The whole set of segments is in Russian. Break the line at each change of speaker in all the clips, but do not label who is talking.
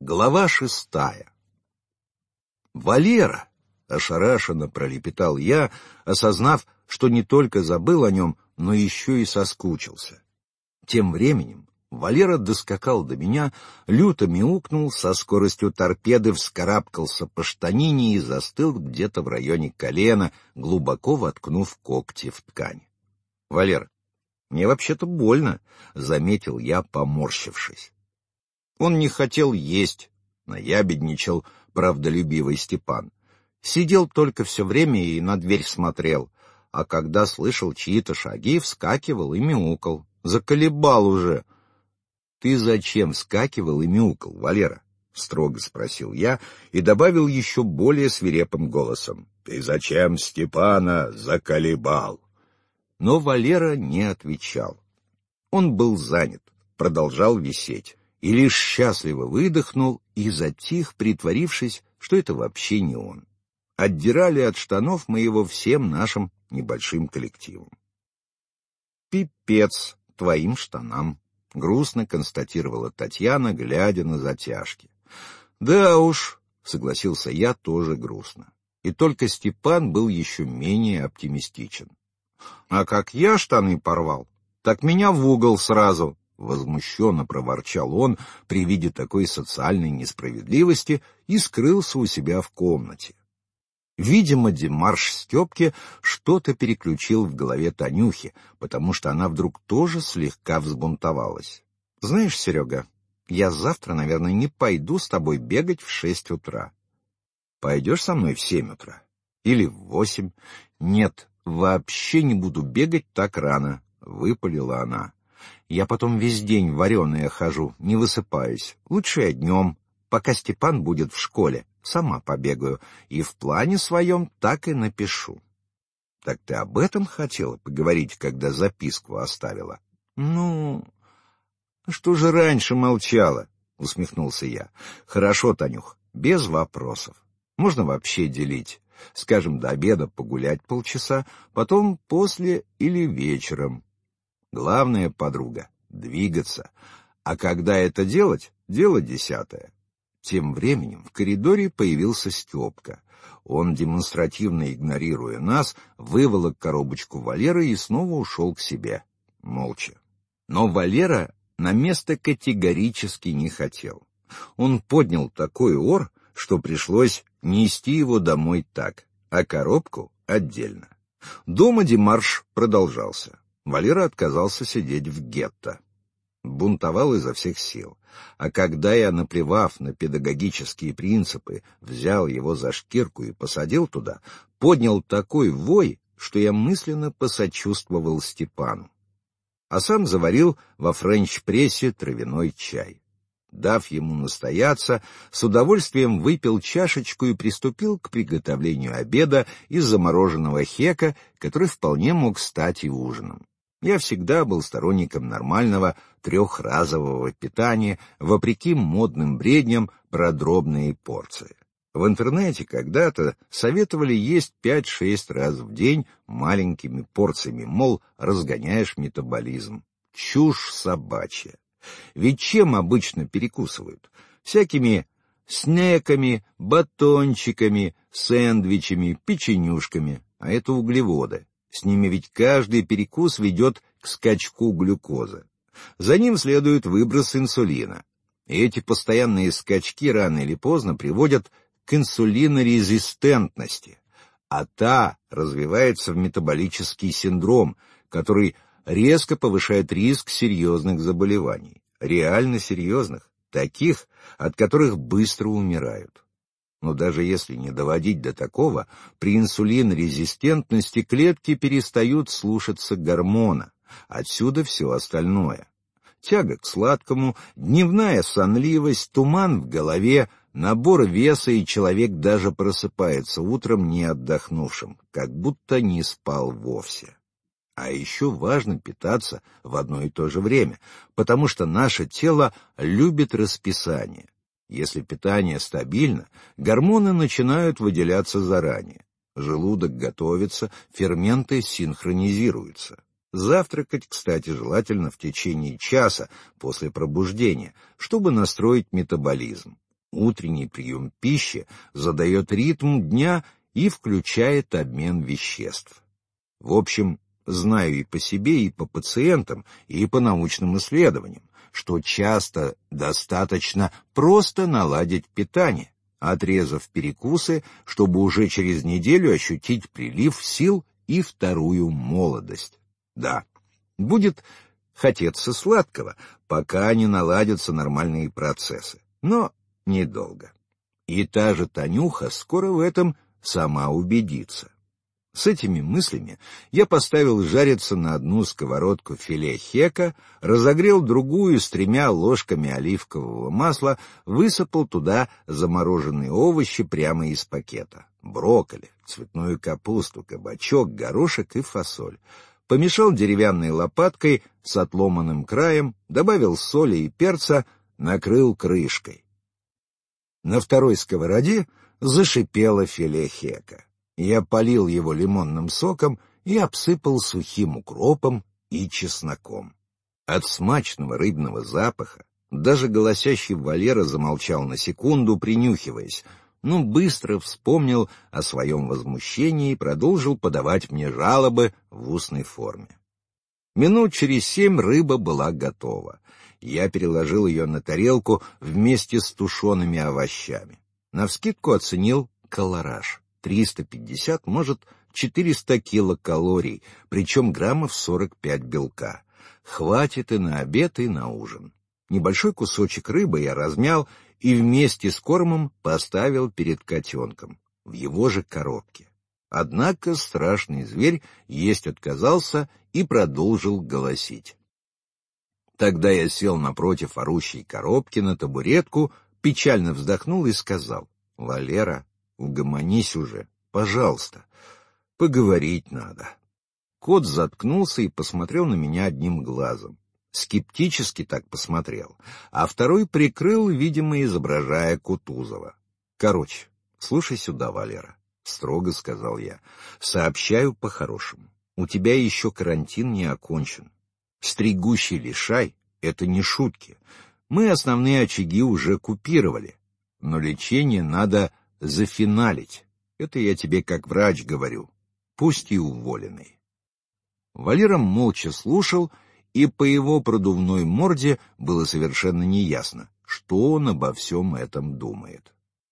Глава 6. «Валера!» — ошарашенно пролепетал я, осознав, что не только забыл о нем, но еще и соскучился. Тем временем Валера доскакал до меня, люто мяукнул, со скоростью торпеды вскарабкался по штанине и застыл где-то в районе колена, глубоко воткнув когти в ткань. — Валера, мне вообще-то больно, — заметил я, поморщившись. Он не хотел есть, наябедничал правдолюбивый Степан. Сидел только все время и на дверь смотрел, а когда слышал чьи-то шаги, вскакивал и мяукал. Заколебал уже. — Ты зачем вскакивал и мяукал, Валера? — строго спросил я и добавил еще более свирепым голосом. — Ты зачем Степана заколебал? Но Валера не отвечал. Он был занят, продолжал висеть. И лишь счастливо выдохнул и затих, притворившись, что это вообще не он. Отдирали от штанов мы его всем нашим небольшим коллективом. «Пипец твоим штанам», — грустно констатировала Татьяна, глядя на затяжки. «Да уж», — согласился я тоже грустно. И только Степан был еще менее оптимистичен. «А как я штаны порвал, так меня в угол сразу», — возмущенно проворчал он при виде такой социальной несправедливости и скрылся у себя в комнате. Видимо, демарш Степки что-то переключил в голове Танюхи, потому что она вдруг тоже слегка взбунтовалась. — Знаешь, Серега, я завтра, наверное, не пойду с тобой бегать в 6 утра. — Пойдешь со мной в 7 утра? Или в 8? — Нет, вообще не буду бегать так рано, — выпалила она. Я потом весь день вареная хожу, не высыпаюсь. Лучше я днем, пока Степан будет в школе. Сама побегаю и в плане своем так и напишу. — Так ты об этом хотела поговорить, когда записку оставила? — Ну, что же раньше молчала? — усмехнулся я. — Хорошо, Танюх, без вопросов. Можно вообще делить. Скажем, до обеда погулять полчаса, потом после или вечером. Главное, подруга, двигаться. А когда это делать, дело 10. Тем временем в коридоре появился Степка. Он, демонстративно игнорируя нас, выволок коробочку Валеры и снова ушел к себе. Молча. Но Валера на место категорически не хотел. Он поднял такой ор, что пришлось нести его домой так, а коробку отдельно. Дома демарш продолжался. Валера отказался сидеть в гетто. Бунтовал изо всех сил. А когда я, наплевав на педагогические принципы, взял его за шкирку и посадил туда, поднял такой вой, что я мысленно посочувствовал Степану. А сам заварил во френч-прессе травяной чай. Дав ему настояться, с удовольствием выпил чашечку и приступил к приготовлению обеда из замороженного хека, который вполне мог стать и ужином. Я всегда был сторонником нормального трехразового питания, вопреки модным бредням про дробные порции. В интернете когда-то советовали есть 5-6 раз в день маленькими порциями, мол, разгоняешь метаболизм. Чушь собачья. Ведь чем обычно перекусывают? Всякими снеками, батончиками, сэндвичами, печенюшками, а это углеводы. С ними ведь каждый перекус ведет к скачку глюкозы. За ним следует выброс инсулина. И эти постоянные скачки рано или поздно приводят к инсулинорезистентности, а та развивается в метаболический синдром, который резко повышает риск серьезных заболеваний. Реально серьезных, таких, от которых быстро умирают. Но даже если не доводить до такого, при инсулинорезистентности клетки перестают слушаться гормона, отсюда все остальное. Тяга к сладкому, дневная сонливость, туман в голове, набор веса, и человек даже просыпается утром не отдохнувшим, как будто не спал вовсе. А еще важно питаться в одно и то же время, потому что наше тело любит расписание. Если питание стабильно, гормоны начинают выделяться заранее. Желудок готовится, ферменты синхронизируются. Завтракать, кстати, желательно в течение часа после пробуждения, чтобы настроить метаболизм. Утренний прием пищи задает ритм дня и включает обмен веществ. В общем, знаю и по себе, и по пациентам, и по научным исследованиям, что часто достаточно просто наладить питание, отрезав перекусы, чтобы уже через неделю ощутить прилив сил и вторую молодость. Да, будет хотеться сладкого, пока не наладятся нормальные процессы, но недолго. И та же Танюха скоро в этом сама убедится. С этими мыслями я поставил жариться на одну сковородку филе хека, разогрел другую с 3 ложками оливкового масла, высыпал туда замороженные овощи прямо из пакета: брокколи, цветную капусту, кабачок, горошек и фасоль. Помешал деревянной лопаткой с отломанным краем, добавил соли и перца, накрыл крышкой. На второй сковороде зашипело филе хека. Я полил его лимонным соком и обсыпал сухим укропом и чесноком. От смачного рыбного запаха даже голосящий Валера замолчал на секунду, принюхиваясь, но быстро вспомнил о своем возмущении и продолжил подавать мне жалобы в устной форме. Минут через 7 рыба была готова. Я переложил ее на тарелку вместе с тушеными овощами. Навскидку оценил колораж. 350, может, 400 килокалорий, причем граммов 45 белка. Хватит и на обед, и на ужин. Небольшой кусочек рыбы я размял и вместе с кормом поставил перед котенком, в его же коробке. Однако страшный зверь есть отказался и продолжил голосить. Тогда я сел напротив орущей коробки на табуретку, печально вздохнул и сказал: «Валера, угомонись уже, пожалуйста, поговорить надо». Кот заткнулся и посмотрел на меня одним глазом. Скептически так посмотрел, а второй прикрыл, видимо, изображая Кутузова. «Короче, слушай сюда, Валера», — строго сказал я, — «сообщаю по-хорошему. У тебя еще карантин не окончен. Стригущий лишай — это не шутки. Мы основные очаги уже купировали, но лечение надо зафиналить. Это я тебе как врач говорю, пусть и уволенный». Валера молча слушал, и по его продувной морде было совершенно неясно, что он обо всем этом думает.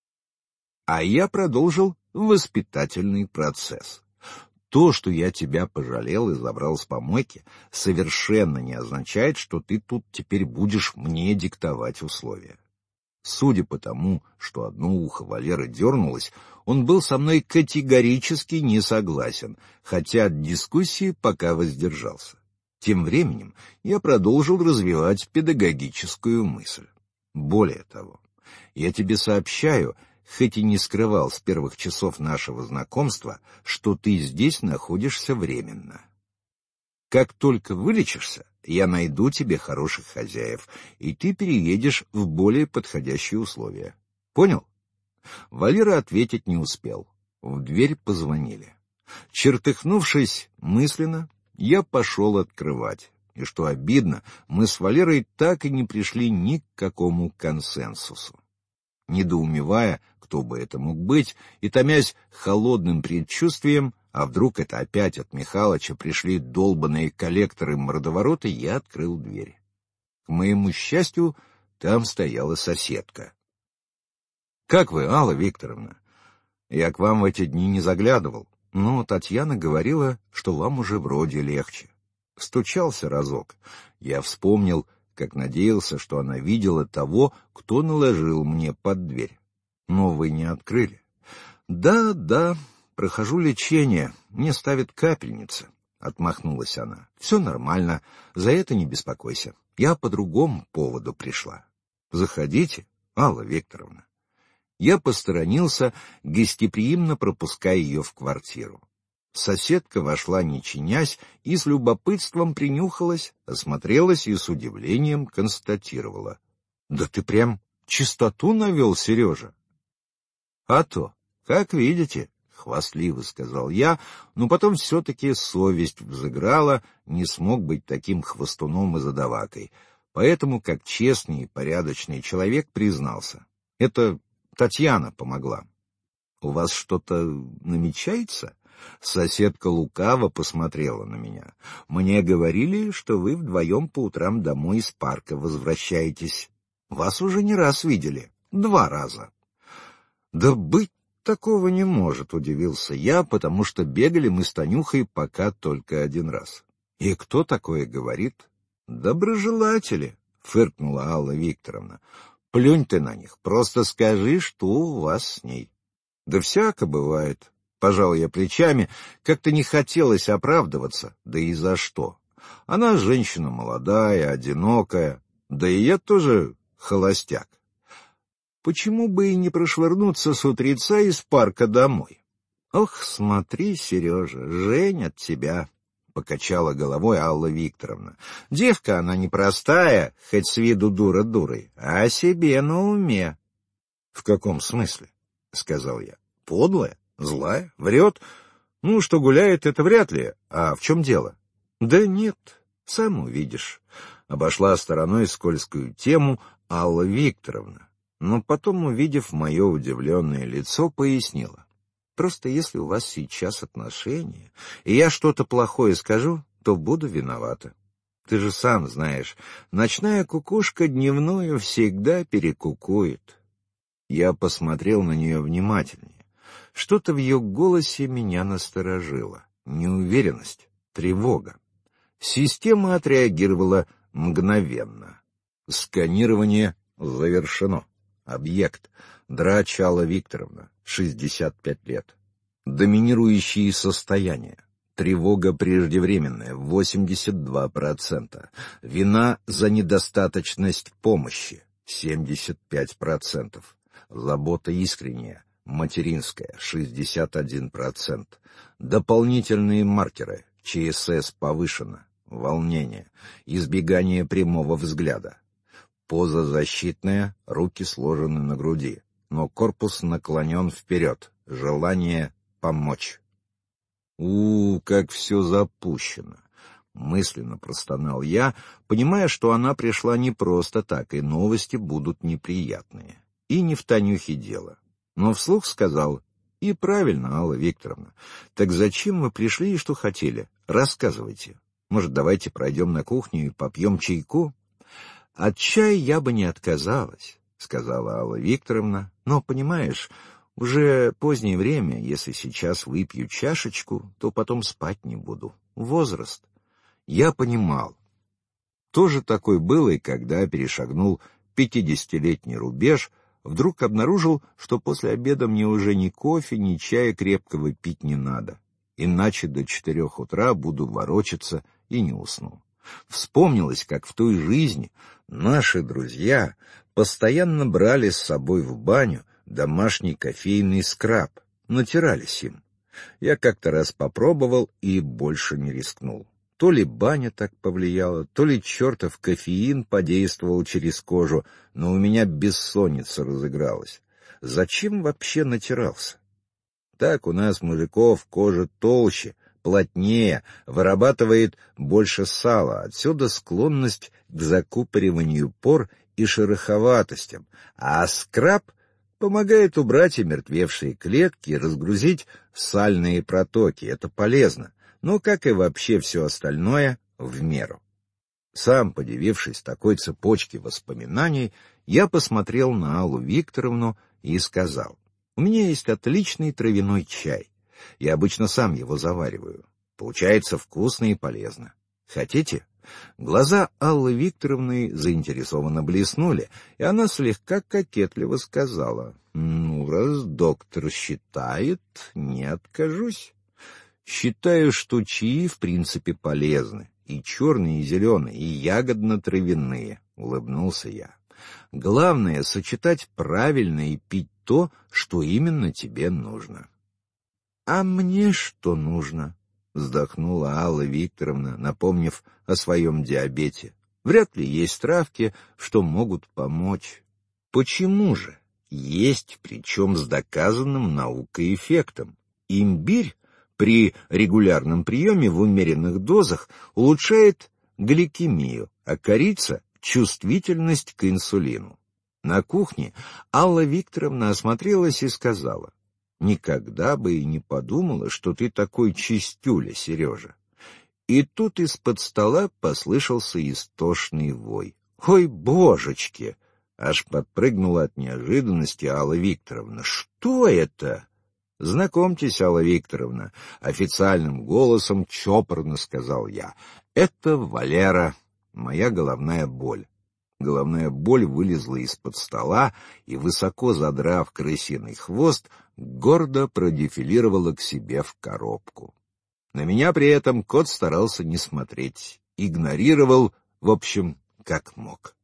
А я продолжил воспитательный процесс. То, что я тебя пожалел и забрал с помойки, совершенно не означает, что ты тут теперь будешь мне диктовать условия. Судя по тому, что одно ухо Валеры дернулось, он был со мной категорически не согласен, хотя от дискуссии пока воздержался. Тем временем я продолжил развивать педагогическую мысль. Более того, я тебе сообщаю, хоть и не скрывал с первых часов нашего знакомства, что ты здесь находишься временно. Как только вылечишься, я найду тебе хороших хозяев, и ты переедешь в более подходящие условия. Понял? Валера ответить не успел. В дверь позвонили. Чертыхнувшись мысленно, я пошел открывать. И что обидно, мы с Валерой так и не пришли ни к какому консенсусу. Недоумевая, кто бы это мог быть, и томясь холодным предчувствием, а вдруг это опять от Михалыча пришли долбаные коллекторы-мордовороты, я открыл дверь. К моему счастью, там стояла соседка. — Как вы, Алла Викторовна? Я к вам в эти дни не заглядывал, но Татьяна говорила, что вам уже вроде легче. Стучался разок. Я вспомнил, как надеялся, что она видела того, кто наложил мне под дверь. Но вы не открыли. Да, прохожу лечение, мне ставят капельницы, — отмахнулась она. Все нормально, за это не беспокойся. Я по другому поводу пришла. Заходите, Алла Викторовна. Я посторонился, гостеприимно пропуская ее в квартиру. Соседка вошла, не чинясь, и с любопытством принюхалась, осмотрелась и с удивлением констатировала: — Да ты прям чистоту навел, Сережа. — А то, как видите, — хвастливо сказал я, но потом все-таки совесть взыграла, не смог быть таким хвастуном и задавакой, поэтому, как честный и порядочный человек, признался: Это Татьяна помогла. У вас что-то намечается? Соседка лукаво посмотрела на меня. Мне говорили, что вы вдвоем по утрам домой из парка возвращаетесь. Вас уже не раз видели. 2 раза. Да быть такого не может, удивился я, потому что бегали мы с Танюхой пока только 1 раз. И кто такое говорит? Доброжелатели, фыркнула Алла Викторовна. Плюнь ты на них, просто скажи, что у вас с ней. Да всяко бывает. Пожал я плечами, как-то не хотелось оправдываться, да и за что. Она женщина молодая, одинокая, да и я тоже холостяк. Почему бы и не прошвырнуться с утреца из парка домой? Ох, смотри, Сережа, женят тебя, — покачала головой Алла Викторовна. Девка она непростая, хоть с виду дура дурой, а себе на уме. — В каком смысле? — сказал я. — Подлая, злая, врет. Ну, что гуляет, это вряд ли. А в чем дело? — Да нет, сам увидишь. Обошла стороной скользкую тему Алла Викторовна, но потом, увидев мое удивленное лицо, пояснила. Просто если у вас сейчас отношения, и я что-то плохое скажу, то буду виновата. Ты же сам знаешь, ночная кукушка дневную всегда перекукует. Я посмотрел на нее внимательнее. Что-то в ее голосе меня насторожило. Неуверенность, тревога. Система отреагировала мгновенно. Сканирование завершено. Объект. Драч Алла Викторовна, 65 лет. Доминирующие состояния. Тревога преждевременная, 82%. Вина за недостаточность помощи, 75%. Забота искренняя, материнская, 61%. Дополнительные маркеры. ЧСС повышено. Волнение. Избегание прямого взгляда. Поза защитная, руки сложены на груди, но корпус наклонен вперед. Желание помочь. Как все запущено! Мысленно простонал я, понимая, что она пришла не просто так, и новости будут неприятные. И не в Танюхе дело. Но вслух сказал: и правильно, Алла Викторовна. Так зачем вы пришли и что хотели? Рассказывайте. Может, давайте пройдем на кухню и попьем чайку? От чая я бы не отказалась, сказала Алла Викторовна, но, понимаешь, уже позднее время, если сейчас выпью чашечку, то потом спать не буду. Возраст. Я понимал. Тоже такой был и когда перешагнул 50-летний рубеж, вдруг обнаружил, что после обеда мне уже ни кофе, ни чая крепкого пить не надо, иначе до 4 утра буду ворочаться и не усну. Вспомнилось, как в той жизни наши друзья постоянно брали с собой в баню домашний кофейный скраб, натирались им. Я как-то раз попробовал и больше не рискнул. То ли баня так повлияла, то ли чертов кофеин подействовал через кожу, но у меня бессонница разыгралась. Зачем вообще натирался? Так у нас, мужиков, кожа толще, плотнее, вырабатывает больше сала, отсюда склонность к закупориванию пор и шероховатостям, а скраб помогает убрать омертвевшие клетки и разгрузить сальные протоки. Это полезно, но, как и вообще все остальное, в меру. Сам, подивившись такой цепочке воспоминаний, я посмотрел на Аллу Викторовну и сказал: «У меня есть отличный травяной чай. Я обычно сам его завариваю. Получается вкусно и полезно. Хотите?» Глаза Аллы Викторовны заинтересованно блеснули, и она слегка кокетливо сказала: «Ну, раз доктор считает, не откажусь. Считаю, что чаи в принципе полезны, и черные, и зеленые, и ягодно-травяные», — улыбнулся я. «Главное — сочетать правильно и пить то, что именно тебе нужно». «А мне что нужно?» — вздохнула Алла Викторовна, напомнив о своем диабете. «Вряд ли есть травки, что могут помочь». «Почему же? Есть, причем с доказанным наукой эффектом. Имбирь при регулярном приеме в умеренных дозах улучшает гликемию, а корица — чувствительность к инсулину. На кухне Алла Викторовна осмотрелась и сказала: «Никогда бы и не подумала, что ты такой чистюля, Сережа». И тут из-под стола послышался истошный вой. «Ой, божечки!» — аж подпрыгнула от неожиданности Алла Викторовна. «Что это?» «Знакомьтесь, Алла Викторовна», — официальным голосом чопорно сказал я. «Это Валера, моя головная боль». Головная боль вылезла из-под стола и, высоко задрав крысиный хвост, гордо продефилировала к себе в коробку. На меня при этом кот старался не смотреть, игнорировал, в общем, как мог.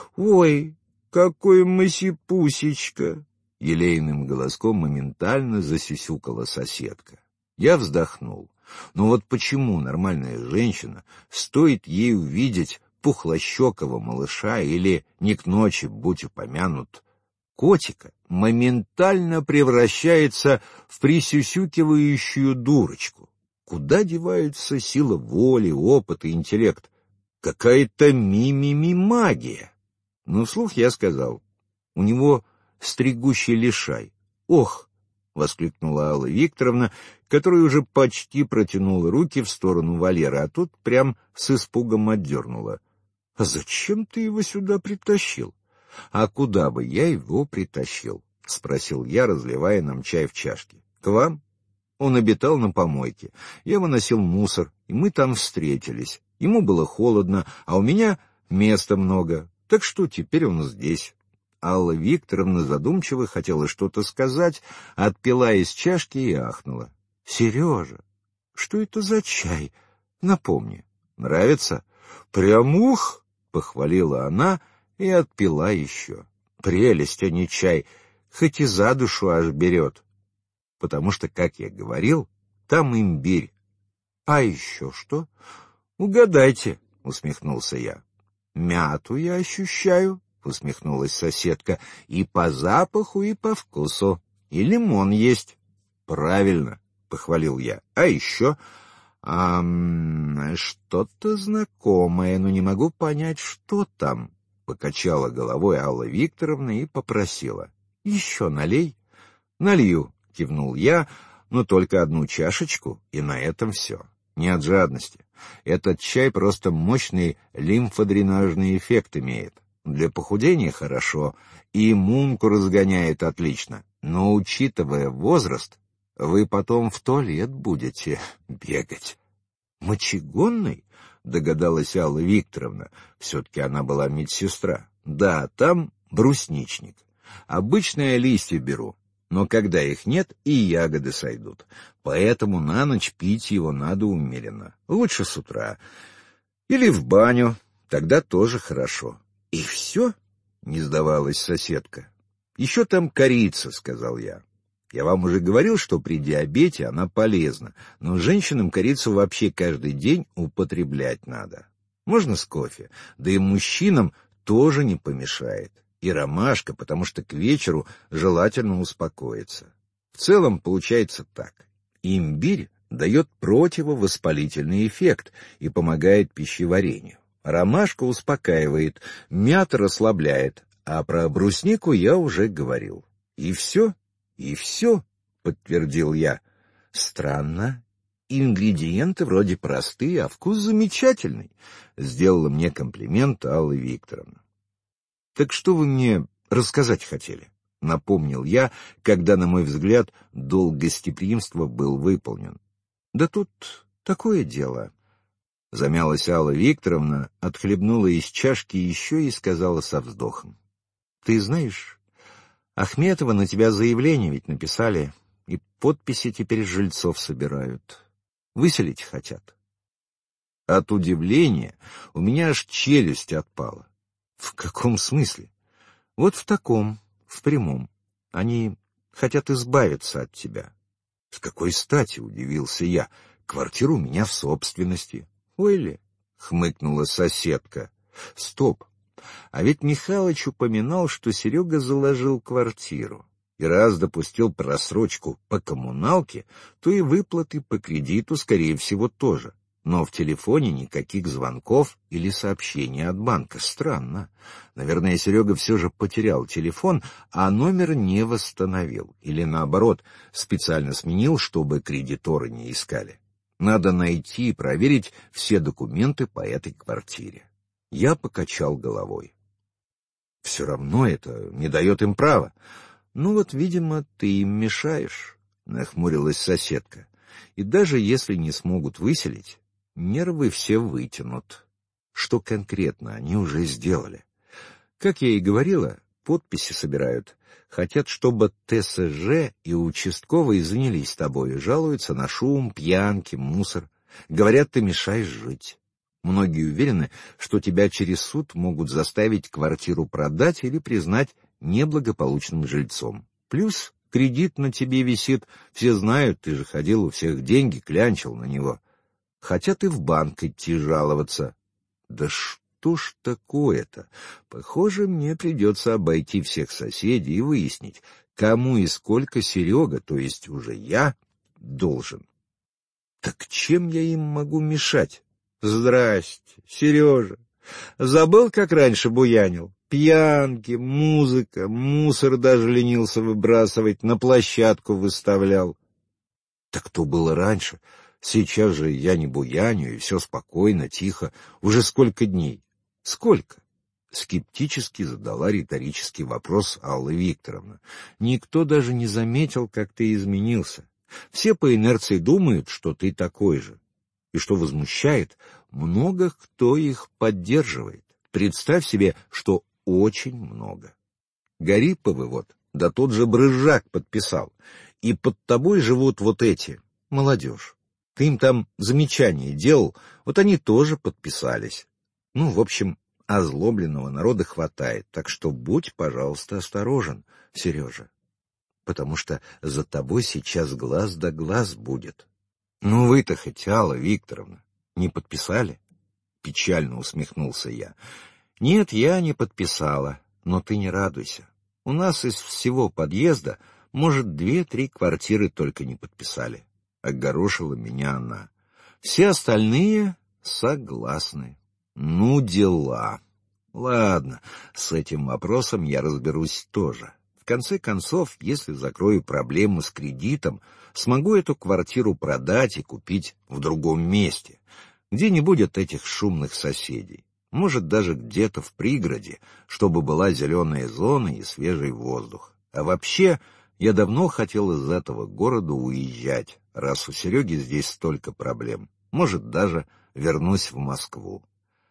«Ой, какой мысипусечка!» — елейным голоском моментально засюсюкала соседка. Я вздохнул. Но вот почему нормальная женщина, стоит ей увидеть пухлощекого малыша или, не к ночи, будь упомянут, котика, моментально превращается в присюсюкивающую дурочку? Куда деваются сила воли, опыт и интеллект? Какая-то ми-ми-ми-магия. Но вслух я сказал: у него стригущий лишай. «Ох!» — воскликнула Алла Викторовна, которая уже почти протянула руки в сторону Валеры, а тут прям с испугом отдернула. «А зачем ты его сюда притащил?» «А куда бы я его притащил?» — спросил я, разливая нам чай в чашке. «К вам?» Он обитал на помойке. Я выносил мусор, и мы там встретились. Ему было холодно, а у меня места много. Так что теперь он здесь». Алла Викторовна задумчиво хотела что-то сказать, отпила из чашки и ахнула. «Сережа, что это за чай? Напомни. Нравится?» «Прям ух!» — похвалила она и отпила еще. «Прелесть, а не чай, хоть и за душу аж берет. Потому что, как я говорил, там имбирь. А еще что?» «Угадайте», — усмехнулся я. «Мяту я ощущаю», — усмехнулась соседка, — «и по запаху, и по вкусу. И лимон есть». «Правильно», — похвалил я. «А еще...» «Что-то знакомое, но не могу понять, что там», — покачала головой Алла Викторовна и попросила: «Еще налей». «Налью», — кивнул я, — «но только одну чашечку, и на этом все. Не от жадности. Этот чай просто мощный лимфодренажный эффект имеет. Для похудения хорошо, и иммунку разгоняет отлично, но, учитывая возраст, вы потом в туалет будете бегать». «Мочегонный?» — догадалась Алла Викторовна. Все-таки она была медсестра. «Да, там брусничник. Обычные листья беру, но когда их нет, и ягоды сойдут. Поэтому на ночь пить его надо умеренно. Лучше с утра. Или в баню, тогда тоже хорошо». «И все?» — не сдавалась соседка. «Еще там корица», — сказал я. «Я вам уже говорил, что при диабете она полезна, но женщинам корицу вообще каждый день употреблять надо. Можно с кофе, да и мужчинам тоже не помешает. И ромашка, потому что к вечеру желательно успокоиться. В целом получается так. Имбирь дает противовоспалительный эффект и помогает пищеварению. Ромашка успокаивает, мята расслабляет, а про бруснику я уже говорил. И все, подтвердил я. Странно. Ингредиенты вроде простые, а вкус замечательный. Сделала мне комплимент Алла Викторовна. Так что вы мне рассказать хотели? Напомнил я, когда, на мой взгляд, долг гостеприимства был выполнен. Да тут такое дело. Замялась Алла Викторовна, отхлебнула из чашки еще и сказала со вздохом: «Ты знаешь, Ахметова на тебя заявление ведь написали, и подписи теперь жильцов собирают. Выселить хотят». От удивления у меня аж челюсть отпала. «В каком смысле?» «Вот в таком, в прямом. Они хотят избавиться от тебя». «С какой стати?» — удивился я. «Квартира у меня в собственности». «Ой ли?» — хмыкнула соседка. «Стоп! А ведь Михалыч упоминал, что Серега заложил квартиру. И раз допустил просрочку по коммуналке, то и выплаты по кредиту, скорее всего, тоже. Но в телефоне никаких звонков или сообщений от банка. Странно. Наверное, Серега все же потерял телефон, а номер не восстановил. Или, наоборот, специально сменил, чтобы кредиторы не искали. Надо найти и проверить все документы по этой квартире. Я покачал головой. Все равно это не дает им права. Ну вот, видимо, ты им мешаешь, — нахмурилась соседка. И даже если не смогут выселить, нервы все вытянут. Что конкретно они уже сделали? Как я и говорила, подписи собирают. Хотят, чтобы ТСЖ и участковые занялись тобой, жалуются на шум, пьянки, мусор. Говорят, ты мешаешь жить. Многие уверены, что тебя через суд могут заставить квартиру продать или признать неблагополучным жильцом. Плюс кредит на тебе висит, все знают, ты же ходил у всех деньги, клянчил на него. Хотят и в банк идти жаловаться. Да что ж такое-то? Похоже, мне придется обойти всех соседей и выяснить, кому и сколько Серега, то есть уже я, должен. Так чем я им могу мешать? Здрасте, Сережа. Забыл, как раньше буянил? Пьянки, музыка, мусор даже ленился выбрасывать, на площадку выставлял. Так то было раньше. Сейчас же я не буяню, и все спокойно, тихо. Уже сколько дней? Сколько? Скептически задала риторический вопрос Алла Викторовна. Никто даже не заметил, как ты изменился. Все по инерции думают, что ты такой же. И что возмущает, много кто их поддерживает. Представь себе, что очень много. Гариповы вот, да тот же Брызжак подписал. И под тобой живут вот эти, молодежь. Ты им там замечания делал, вот они тоже подписались. Ну, в общем, озлобленного народа хватает, так что будь, пожалуйста, осторожен, Сережа. Потому что за тобой сейчас глаз да глаз будет. Ну вы-то хоть, Алла Викторовна, не подписали? Печально усмехнулся я. Нет, я не подписала, но ты не радуйся. У нас из всего подъезда, может, 2-3 квартиры только не подписали. Огорошила меня она. Все остальные согласны. Ну, дела. Ладно, с этим вопросом я разберусь тоже. В конце концов, если закрою проблему с кредитом, смогу эту квартиру продать и купить в другом месте, где не будет этих шумных соседей. Может, даже где-то в пригороде, чтобы была зеленая зона и свежий воздух. А вообще, я давно хотел из этого города уезжать, раз у Сереги здесь столько проблем. Может, даже вернусь в Москву.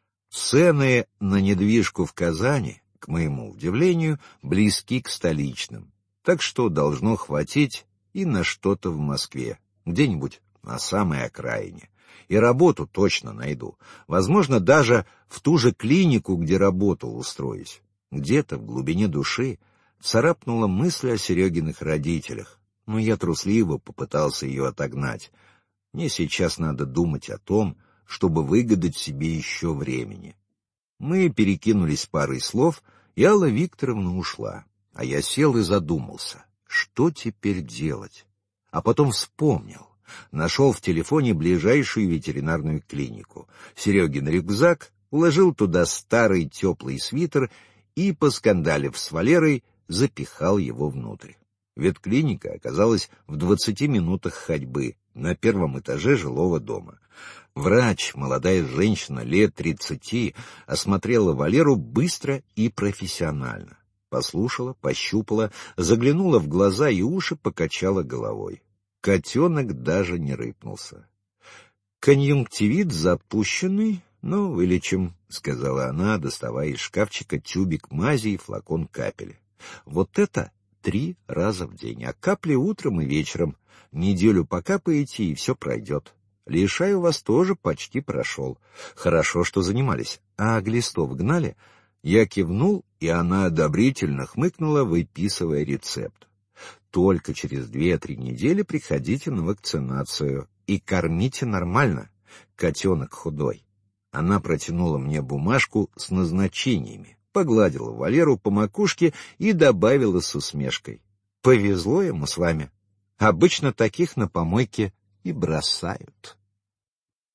Цены на недвижку в Казани, к моему удивлению, близки к столичным, так что должно хватить и на что-то в Москве, где-нибудь на самой окраине. И работу точно найду. Возможно, даже в ту же клинику, где работал, устроюсь. Где-то в глубине души царапнула мысль о Серегиных родителях, но я трусливо попытался ее отогнать. Мне сейчас надо думать о том, чтобы выгадать себе еще времени. Мы перекинулись парой слов, и Алла Викторовна ушла, а я сел и задумался, что теперь делать. А потом вспомнил. Нашел в телефоне ближайшую ветеринарную клинику. Серегин рюкзак, уложил туда старый теплый свитер и, поскандалив с Валерой, запихал его внутрь. Ветклиника оказалась в 20 минутах ходьбы на первом этаже жилого дома. Врач, молодая женщина лет 30, осмотрела Валеру быстро и профессионально. Послушала, пощупала, заглянула в глаза и уши, покачала головой. Котенок даже не рыпнулся. «Конъюнктивит запущенный, но вылечим», — сказала она, доставая из шкафчика тюбик мази и флакон капель. «Вот это 3 раза в день, а капли утром и вечером. Неделю покапаете, и все пройдет. Лишай у вас тоже почти прошел. Хорошо, что занимались. А глистов гнали?» Я кивнул, и она одобрительно хмыкнула, выписывая рецепт. «Только через 2-3 недели приходите на вакцинацию и кормите нормально. Котенок худой». Она протянула мне бумажку с назначениями, погладила Валеру по макушке и добавила с усмешкой: «Повезло ему с вами. Обычно таких на помойке и бросают».